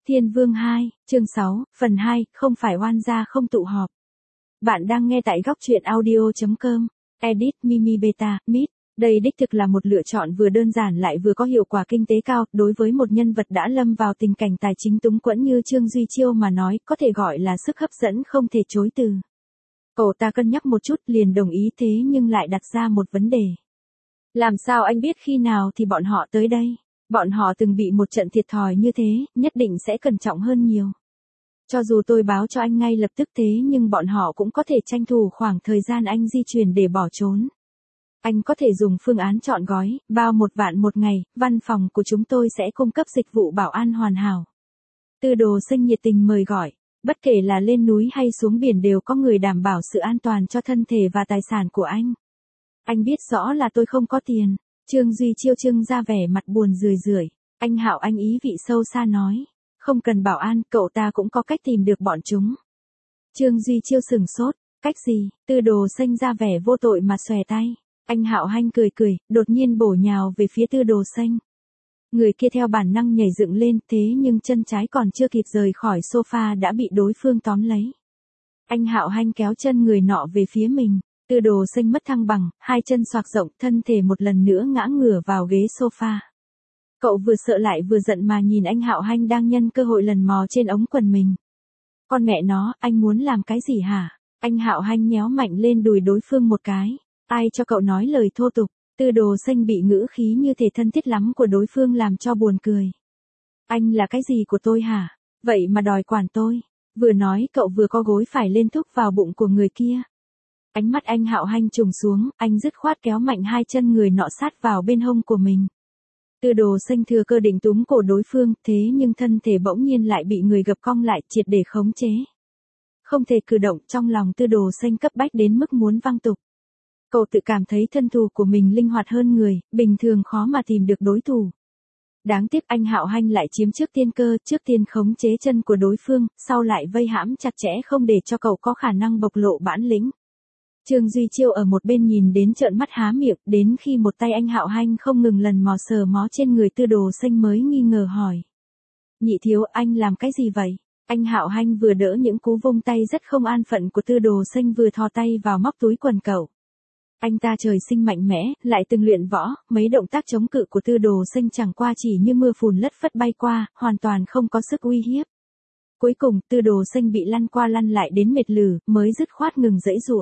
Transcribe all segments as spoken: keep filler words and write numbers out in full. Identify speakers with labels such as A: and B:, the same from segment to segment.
A: Thiên Vương hai, chương sáu, phần hai, không phải oan gia không tụ họp. Bạn đang nghe tại góc truyện audio.com, edit Mimi Beta, Meet. Đây đích thực là một lựa chọn vừa đơn giản lại vừa có hiệu quả kinh tế cao, đối với một nhân vật đã lâm vào tình cảnh tài chính túng quẫn như Trương Duy Chiêu mà nói, có thể gọi là sức hấp dẫn không thể chối từ. Cậu ta cân nhắc một chút liền đồng ý, thế nhưng lại đặt ra một vấn đề. Làm sao anh biết khi nào thì bọn họ tới đây? Bọn họ từng bị một trận thiệt thòi như thế, nhất định sẽ cẩn trọng hơn nhiều. Cho dù tôi báo cho anh ngay lập tức thế nhưng bọn họ cũng có thể tranh thủ khoảng thời gian anh di chuyển để bỏ trốn. Anh có thể dùng phương án chọn gói, bao một vạn một ngày, văn phòng của chúng tôi sẽ cung cấp dịch vụ bảo an hoàn hảo. Tư Đồ Sinh nhiệt tình mời gọi, bất kể là lên núi hay xuống biển đều có người đảm bảo sự an toàn cho thân thể và tài sản của anh. Anh biết rõ là tôi không có tiền. Trương Duy Chiêu trưng ra vẻ mặt buồn rười rượi. Anh Hạo anh ý vị sâu xa nói. Không cần bảo an, cậu ta cũng có cách tìm được bọn chúng. Trương Duy Chiêu sừng sốt. Cách gì? Tư Đồ Sinh ra vẻ vô tội mà xòe tay. Anh Hạo Hanh cười cười, đột nhiên bổ nhào về phía Tư Đồ Sinh. Người kia theo bản năng nhảy dựng lên, thế nhưng chân trái còn chưa kịp rời khỏi sofa đã bị đối phương tóm lấy. Anh Hạo Hanh kéo chân người nọ về phía mình. Tư Đồ Sinh mất thăng bằng, hai chân xoạc rộng, thân thể một lần nữa ngã ngửa vào ghế sofa. Cậu vừa sợ lại vừa giận mà nhìn anh Hạo Hanh đang nhân cơ hội lần mò trên ống quần mình. Con mẹ nó, anh muốn làm cái gì hả? Anh Hạo Hanh nhéo mạnh lên đùi đối phương một cái. Ai cho cậu nói lời thô tục? Tư Đồ Sinh bị ngữ khí như thể thân thiết lắm của đối phương làm cho buồn cười. Anh là cái gì của tôi hả? Vậy mà đòi quản tôi. Vừa nói cậu vừa có gối phải lên thúc vào bụng của người kia. Ánh mắt anh Hạo Hanh trùng xuống, anh dứt khoát kéo mạnh hai chân người nọ sát vào bên hông của mình. Tư Đồ Sinh thừa cơ định túm cổ đối phương, thế nhưng thân thể bỗng nhiên lại bị người gập cong lại, triệt để khống chế. Không thể cử động, trong lòng Tư Đồ Sinh cấp bách đến mức muốn văng tục. Cậu tự cảm thấy thân thủ của mình linh hoạt hơn người, bình thường khó mà tìm được đối thủ. Đáng tiếc anh Hạo Hanh lại chiếm trước tiên cơ, trước tiên khống chế chân của đối phương, sau lại vây hãm chặt chẽ không để cho cậu có khả năng bộc lộ bản lĩnh. Trương Duy Chiêu ở một bên nhìn đến trợn mắt há miệng, đến khi một tay anh Hạo Hanh không ngừng lần mò sờ mó trên người Tư Đồ Sinh mới nghi ngờ hỏi. Nhị thiếu, anh làm cái gì vậy? Anh Hạo Hanh vừa đỡ những cú vung tay rất không an phận của Tư Đồ Sinh vừa thò tay vào móc túi quần cậu. Anh ta trời sinh mạnh mẽ, lại từng luyện võ, mấy động tác chống cự của Tư Đồ Sinh chẳng qua chỉ như mưa phùn lất phất bay qua, hoàn toàn không có sức uy hiếp. Cuối cùng, Tư Đồ Sinh bị lăn qua lăn lại đến mệt lử, mới dứt khoát ngừng giãy giụa.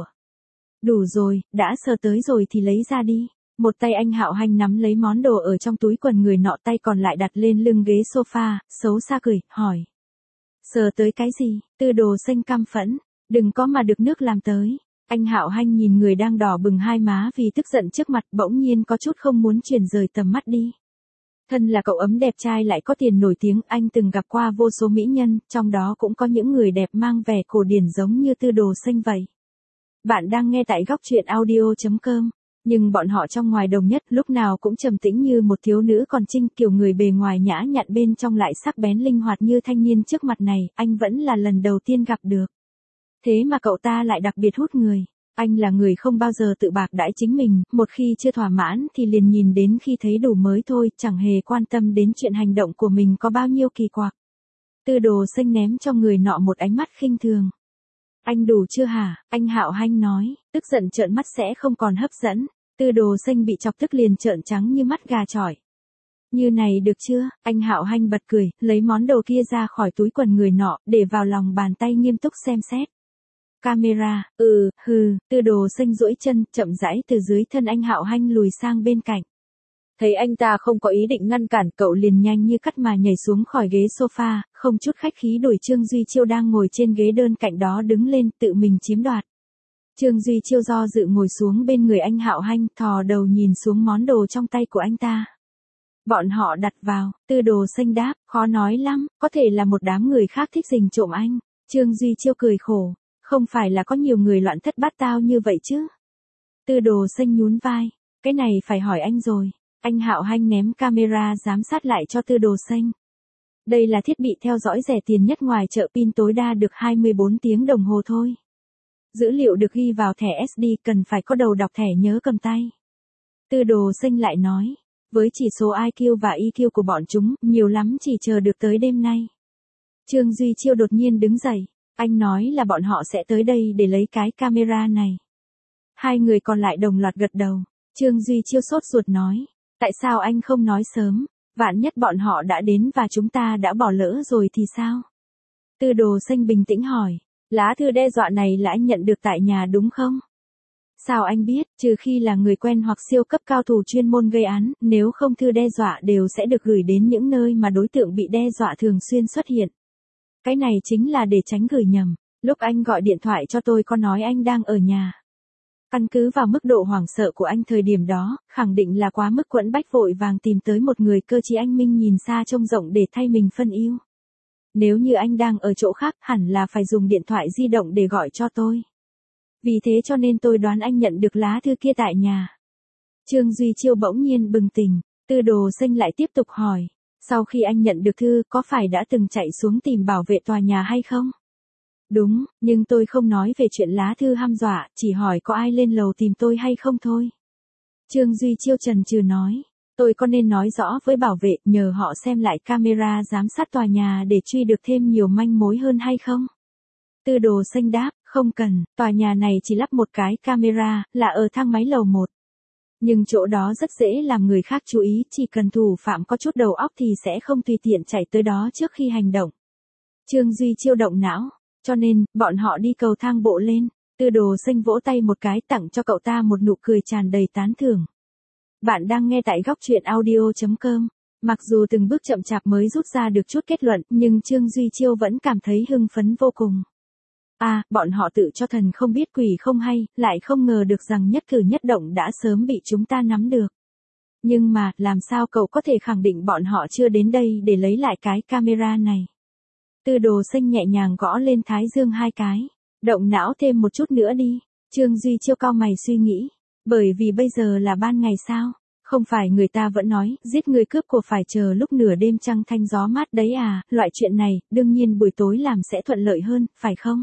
A: Đủ rồi, đã sờ tới rồi thì lấy ra đi. Một tay anh Hạo Hanh nắm lấy món đồ ở trong túi quần người nọ, tay còn lại đặt lên lưng ghế sofa, xấu xa cười, hỏi. Sờ tới cái gì? Tư Đồ Sinh căm phẫn. Đừng có mà được nước làm tới. Anh Hạo Hanh nhìn người đang đỏ bừng hai má vì tức giận trước mặt, bỗng nhiên có chút không muốn chuyển rời tầm mắt đi. Thân là cậu ấm đẹp trai lại có tiền nổi tiếng, anh từng gặp qua vô số mỹ nhân, trong đó cũng có những người đẹp mang vẻ cổ điển giống như Tư Đồ Sinh vậy. Bạn đang nghe tại góc truyện audio.com, nhưng bọn họ trong ngoài đồng nhất lúc nào cũng trầm tĩnh như một thiếu nữ còn trinh, kiểu người bề ngoài nhã nhặn bên trong lại sắc bén linh hoạt như thanh niên trước mặt này, anh vẫn là lần đầu tiên gặp được. Thế mà cậu ta lại đặc biệt hút người. Anh là người không bao giờ tự bạc đãi chính mình, một khi chưa thỏa mãn thì liền nhìn đến khi thấy đủ mới thôi, chẳng hề quan tâm đến chuyện hành động của mình có bao nhiêu kỳ quặc. Tư Đồ Sinh ném cho người nọ một ánh mắt khinh thường. Anh đủ chưa hả? Anh Hạo Hanh nói, tức giận trợn mắt sẽ không còn hấp dẫn. Tư Đồ Sinh bị chọc tức liền trợn trắng như mắt gà chọi. Như này được chưa? Anh Hạo Hanh bật cười, lấy món đồ kia ra khỏi túi quần người nọ, để vào lòng bàn tay nghiêm túc xem xét. Camera, ừ, hừ, Tư Đồ Sinh duỗi chân, chậm rãi từ dưới thân anh Hạo Hanh lùi sang bên cạnh. Thấy anh ta không có ý định ngăn cản, cậu liền nhanh như cắt mà nhảy xuống khỏi ghế sofa, không chút khách khí đuổi Trương Duy Chiêu đang ngồi trên ghế đơn cạnh đó đứng lên, tự mình chiếm đoạt. Trương Duy Chiêu do dự ngồi xuống bên người anh Hạo Hanh, thò đầu nhìn xuống món đồ trong tay của anh ta. Bọn họ đặt vào, Tư Đồ Sinh đáp, khó nói lắm, có thể là một đám người khác thích rình trộm anh. Trương Duy Chiêu cười khổ, không phải là có nhiều người loạn thất bát tao như vậy chứ. Tư Đồ Sinh nhún vai, cái này phải hỏi anh rồi. Anh Hạo Hanh ném camera giám sát lại cho Tư Đồ Sinh. Đây là thiết bị theo dõi rẻ tiền nhất ngoài chợ, pin tối đa được hai mươi bốn tiếng đồng hồ thôi. Dữ liệu được ghi vào thẻ ét đê, cần phải có đầu đọc thẻ nhớ cầm tay. Tư Đồ Sinh lại nói, với chỉ số i kiu và i kiu của bọn chúng, nhiều lắm chỉ chờ được tới đêm nay. Trương Duy Chiêu đột nhiên đứng dậy. Anh nói là bọn họ sẽ tới đây để lấy cái camera này. Hai người còn lại đồng loạt gật đầu. Trương Duy Chiêu sốt ruột nói. Tại sao anh không nói sớm? Vạn nhất bọn họ đã đến và chúng ta đã bỏ lỡ rồi thì sao? Tư Đồ Xanh bình tĩnh hỏi. Lá thư đe dọa này là anh nhận được tại nhà đúng không? Sao anh biết, trừ khi là người quen hoặc siêu cấp cao thủ chuyên môn gây án, nếu không thư đe dọa đều sẽ được gửi đến những nơi mà đối tượng bị đe dọa thường xuyên xuất hiện. Cái này chính là để tránh gửi nhầm. Lúc anh gọi điện thoại cho tôi có nói anh đang ở nhà. Căn cứ vào mức độ hoảng sợ của anh thời điểm đó, khẳng định là quá mức quẫn bách vội vàng tìm tới một người cơ trí anh minh nhìn xa trông rộng để thay mình phân ưu. Nếu như anh đang ở chỗ khác hẳn là phải dùng điện thoại di động để gọi cho tôi. Vì thế cho nên tôi đoán anh nhận được lá thư kia tại nhà. Trương Duy Chiêu bỗng nhiên bừng tỉnh, Tư Đồ Xanh lại tiếp tục hỏi. Sau khi anh nhận được thư có phải đã từng chạy xuống tìm bảo vệ tòa nhà hay không? Đúng, nhưng tôi không nói về chuyện lá thư hăm dọa, chỉ hỏi có ai lên lầu tìm tôi hay không thôi. Trương Duy Chiêu chần chừ nói. Tôi có nên nói rõ với bảo vệ nhờ họ xem lại camera giám sát tòa nhà để truy được thêm nhiều manh mối hơn hay không? Tư Đồ Xanh đáp, không cần, tòa nhà này chỉ lắp một cái camera, là ở thang máy lầu một. Nhưng chỗ đó rất dễ làm người khác chú ý, chỉ cần thủ phạm có chút đầu óc thì sẽ không tùy tiện chạy tới đó trước khi hành động. Trương Duy Chiêu động não, cho nên, bọn họ đi cầu thang bộ lên. Tư Đồ Xanh vỗ tay một cái tặng cho cậu ta một nụ cười tràn đầy tán thưởng. Bạn đang nghe tại góc truyện audio chấm com. Mặc dù từng bước chậm chạp mới rút ra được chút kết luận, nhưng Trương Duy Chiêu vẫn cảm thấy hưng phấn vô cùng. À, bọn họ tự cho thần không biết quỷ không hay, lại không ngờ được rằng nhất cử nhất động đã sớm bị chúng ta nắm được. Nhưng mà, làm sao cậu có thể khẳng định bọn họ chưa đến đây để lấy lại cái camera này? Tư Đồ Xanh nhẹ nhàng gõ lên thái dương hai cái. Động não thêm một chút nữa đi. Trương Duy Chiêu cau mày suy nghĩ. Bởi vì bây giờ là ban ngày sao? Không phải người ta vẫn nói, giết người cướp của phải chờ lúc nửa đêm trăng thanh gió mát đấy à, loại chuyện này, đương nhiên buổi tối làm sẽ thuận lợi hơn, phải không?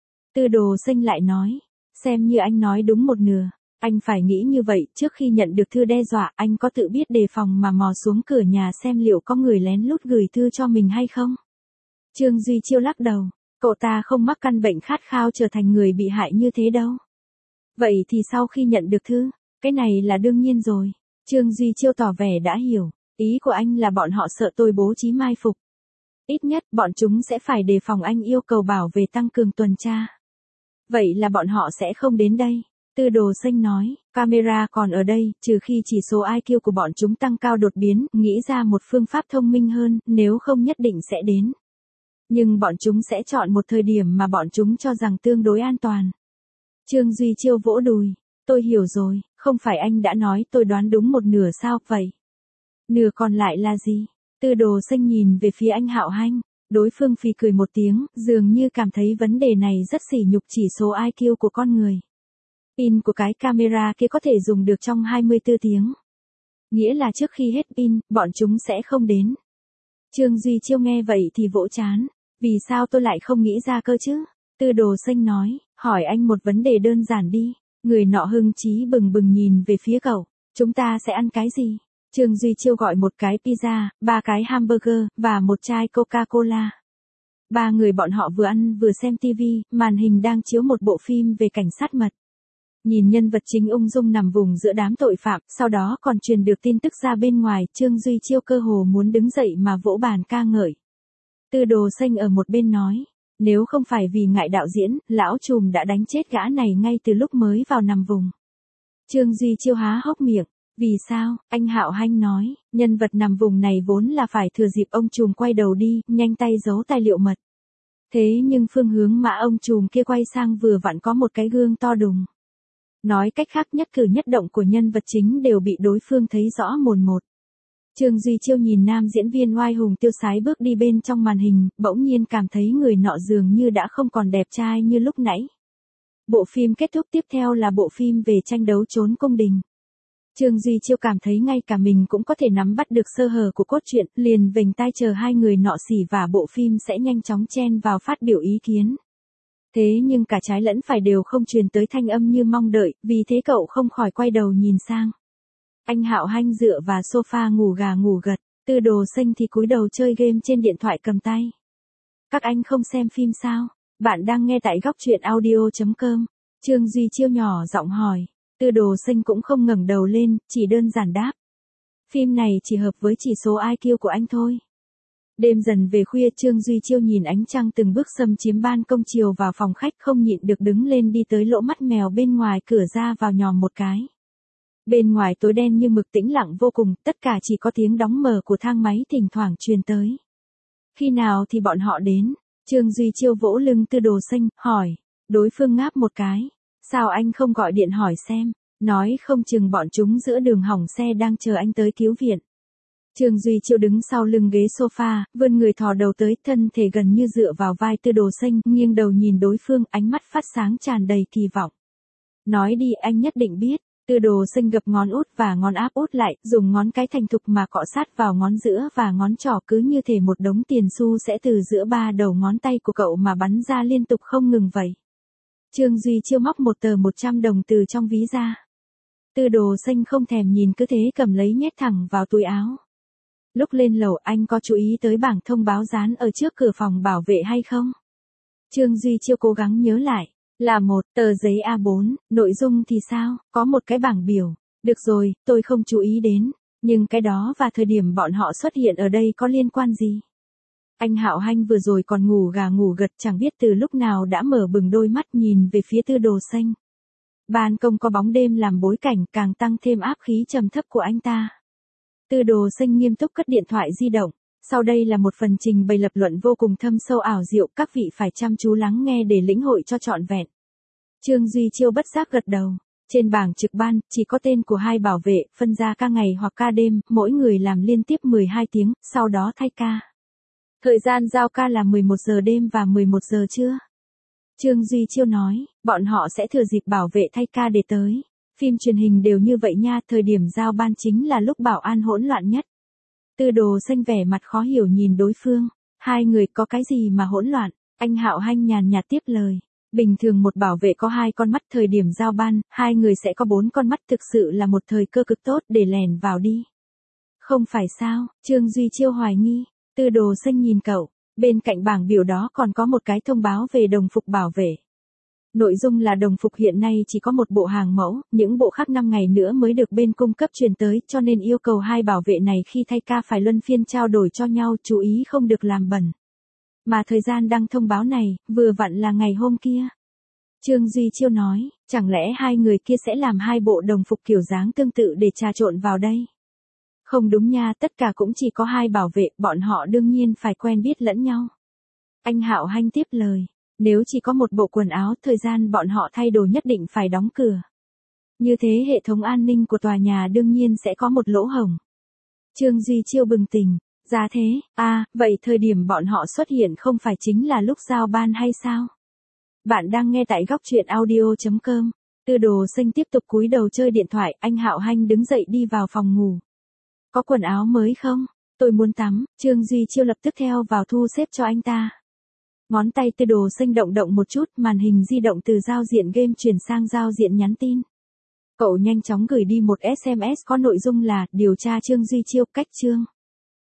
A: Tư Đồ Xanh lại nói, xem như anh nói đúng một nửa. Anh phải nghĩ như vậy, trước khi nhận được thư đe dọa, anh có tự biết đề phòng mà mò xuống cửa nhà xem liệu có người lén lút gửi thư cho mình hay không? Trương Duy Chiêu lắc đầu, cậu ta không mắc căn bệnh khát khao trở thành người bị hại như thế đâu. Vậy thì sau khi nhận được thư, cái này là đương nhiên rồi. Trương Duy Chiêu tỏ vẻ đã hiểu, ý của anh là bọn họ sợ tôi bố trí mai phục. Ít nhất bọn chúng sẽ phải đề phòng anh yêu cầu bảo vệ tăng cường tuần tra. Vậy là bọn họ sẽ không đến đây. Tư Đồ Xanh nói, camera còn ở đây, trừ khi chỉ số i kiu của bọn chúng tăng cao đột biến, nghĩ ra một phương pháp thông minh hơn, nếu không nhất định sẽ đến. Nhưng bọn chúng sẽ chọn một thời điểm mà bọn chúng cho rằng tương đối an toàn. Trương Duy Chiêu vỗ đùi, tôi hiểu rồi, không phải anh đã nói tôi đoán đúng một nửa sao vậy? Nửa còn lại là gì? Tư Đồ Xanh nhìn về phía anh Hạo Hanh, đối phương phì cười một tiếng, dường như cảm thấy vấn đề này rất sỉ nhục chỉ số i kiu của con người. Pin của cái camera kia có thể dùng được trong hai mươi tư tiếng. Nghĩa là trước khi hết pin, bọn chúng sẽ không đến. Trương Duy Chiêu nghe vậy thì vỗ chán. Vì sao tôi lại không nghĩ ra cơ chứ? Tư Đồ Xanh nói, hỏi anh một vấn đề đơn giản đi. Người nọ hưng chí bừng bừng nhìn về phía cậu. Chúng ta sẽ ăn cái gì? Trương Duy Chiêu gọi một cái pizza, ba cái hamburger, và một chai Coca-Cola. Ba người bọn họ vừa ăn vừa xem tivi, màn hình đang chiếu một bộ phim về cảnh sát mật. Nhìn nhân vật chính ung dung nằm vùng giữa đám tội phạm, sau đó còn truyền được tin tức ra bên ngoài, Trương Duy Chiêu cơ hồ muốn đứng dậy mà vỗ bàn ca ngợi. Tư Đồ Xanh ở một bên nói, nếu không phải vì ngại đạo diễn, lão trùm đã đánh chết gã này ngay từ lúc mới vào nằm vùng. Trương Duy Chiêu há hốc miệng, vì sao? Anh Hạo Hanh nói, nhân vật nằm vùng này vốn là phải thừa dịp ông trùm quay đầu đi, nhanh tay giấu tài liệu mật. Thế nhưng phương hướng mà ông trùm kia quay sang vừa vặn có một cái gương to đùng. Nói cách khác nhất cử nhất động của nhân vật chính đều bị đối phương thấy rõ mồn một. Trương Duy Chiêu nhìn nam diễn viên oai hùng tiêu sái bước đi bên trong màn hình, bỗng nhiên cảm thấy người nọ dường như đã không còn đẹp trai như lúc nãy. Bộ phim kết thúc tiếp theo là bộ phim về tranh đấu trốn cung đình. Trương Duy Chiêu cảm thấy ngay cả mình cũng có thể nắm bắt được sơ hở của cốt truyện, liền vểnh tai chờ hai người nọ xỉ và bộ phim sẽ nhanh chóng chen vào phát biểu ý kiến. Thế nhưng cả trái lẫn phải đều không truyền tới thanh âm như mong đợi, vì thế cậu không khỏi quay đầu nhìn sang. Anh Hạo Hanh dựa vào sofa ngủ gà ngủ gật, Tư Đồ Xanh thì cúi đầu chơi game trên điện thoại cầm tay. Các anh không xem phim sao? Bạn đang nghe tại góc truyện audio chấm com. Trương Duy Chiêu nhỏ giọng hỏi. Tư Đồ Sinh cũng không ngẩng đầu lên, chỉ đơn giản đáp. Phim này chỉ hợp với chỉ số i kiu của anh thôi. Đêm dần về khuya, Trương Duy Chiêu nhìn ánh trăng từng bước xâm chiếm ban công chiều vào phòng khách, không nhịn được đứng lên đi tới lỗ mắt mèo bên ngoài cửa ra vào nhòm một cái. Bên ngoài tối đen như mực, tĩnh lặng vô cùng, tất cả chỉ có tiếng đóng mở của thang máy thỉnh thoảng truyền tới. Khi nào thì bọn họ đến? Trương Duy Chiêu vỗ lưng Tư Đồ Sinh, hỏi. Đối phương ngáp một cái. Sao anh không gọi điện hỏi xem? Nói không chừng bọn chúng giữa đường hỏng xe đang chờ anh tới cứu viện. Trương Duy Chiêu đứng sau lưng ghế sofa, vươn người thò đầu tới, thân thể gần như dựa vào vai Tư Đồ Sinh, nghiêng đầu nhìn đối phương, ánh mắt phát sáng tràn đầy kỳ vọng. Nói đi, anh nhất định biết. Tư Đồ Sinh gập ngón út và ngón áp út lại, dùng ngón cái thành thục mà cọ sát vào ngón giữa và ngón trỏ, cứ như thể một đống tiền xu sẽ từ giữa ba đầu ngón tay của cậu mà bắn ra liên tục không ngừng vậy. Trương Duy Chiêu móc một tờ một trăm đồng từ trong ví ra. Tư Đồ Sinh không thèm nhìn, cứ thế cầm lấy nhét thẳng vào túi áo. Lúc lên lầu, anh có chú ý tới bảng thông báo dán ở trước cửa phòng bảo vệ hay không? Trương Duy Chiêu cố gắng nhớ lại. Là một tờ giấy a bốn, nội dung thì sao? Có một cái bảng biểu. Được rồi, tôi không chú ý đến. Nhưng cái đó và thời điểm bọn họ xuất hiện ở đây có liên quan gì? Anh Hạo Hanh vừa rồi còn ngủ gà ngủ gật, chẳng biết từ lúc nào đã mở bừng đôi mắt nhìn về phía Tư Đồ Sinh. Ban công có bóng đêm làm bối cảnh, càng tăng thêm áp khí trầm thấp của anh ta. Tư Đồ Sinh nghiêm túc cất điện thoại di động. Sau đây là một phần trình bày lập luận vô cùng thâm sâu ảo diệu, các vị phải chăm chú lắng nghe để lĩnh hội cho trọn vẹn. Trương Duy Chiêu bất giác gật đầu. Trên bảng trực ban, chỉ có tên của hai bảo vệ, phân ra ca ngày hoặc ca đêm, mỗi người làm liên tiếp mười hai tiếng, sau đó thay ca. Thời gian giao ca là mười một giờ đêm và mười một giờ trưa. Trương Duy Chiêu nói, bọn họ sẽ thừa dịp bảo vệ thay ca để tới. Phim truyền hình đều như vậy nha, thời điểm giao ban chính là lúc bảo an hỗn loạn nhất. Tư Đồ Sinh vẻ mặt khó hiểu nhìn đối phương. Hai người có cái gì mà hỗn loạn? Anh Hạo Hanh nhàn nhạt tiếp lời. Bình thường một bảo vệ có hai con mắt, thời điểm giao ban, hai người sẽ có bốn con mắt, thực sự là một thời cơ cực tốt để lèn vào đi. Không phải sao? Trương Duy Chiêu hoài nghi. Tư Đồ Sinh nhìn cậu. Bên cạnh bảng biểu đó còn có một cái thông báo về đồng phục bảo vệ. Nội dung là đồng phục hiện nay chỉ có một bộ hàng mẫu, những bộ khác năm ngày nữa mới được bên cung cấp truyền tới, cho nên yêu cầu hai bảo vệ này khi thay ca phải luân phiên trao đổi cho nhau, chú ý không được làm bẩn. Mà thời gian đăng thông báo này, vừa vặn là ngày hôm kia. Trương Duy Chiêu nói, chẳng lẽ hai người kia sẽ làm hai bộ đồng phục kiểu dáng tương tự để trà trộn vào đây? Không đúng nha, tất cả cũng chỉ có hai bảo vệ, bọn họ đương nhiên phải quen biết lẫn nhau. Anh Hạo Hanh tiếp lời. Nếu chỉ có một bộ quần áo, thời gian bọn họ thay đồ nhất định phải đóng cửa. Như thế hệ thống an ninh của tòa nhà đương nhiên sẽ có một lỗ hổng. Trương Duy Chiêu bừng tỉnh. Ra thế, à, vậy thời điểm bọn họ xuất hiện không phải chính là lúc giao ban hay sao? Bạn đang nghe tại góc truyện audio chấm com. Tư Đồ Sinh tiếp tục cúi đầu chơi điện thoại, anh Hạo Hanh đứng dậy đi vào phòng ngủ. Có quần áo mới không? Tôi muốn tắm. Trương Duy Chiêu lập tức theo vào thu xếp cho anh ta. Ngón tay Tư Đồ Sinh động động một chút, màn hình di động từ giao diện game chuyển sang giao diện nhắn tin. Cậu nhanh chóng gửi đi một ét em ét có nội dung là, điều tra Trương Duy Chiêu, cách Trương.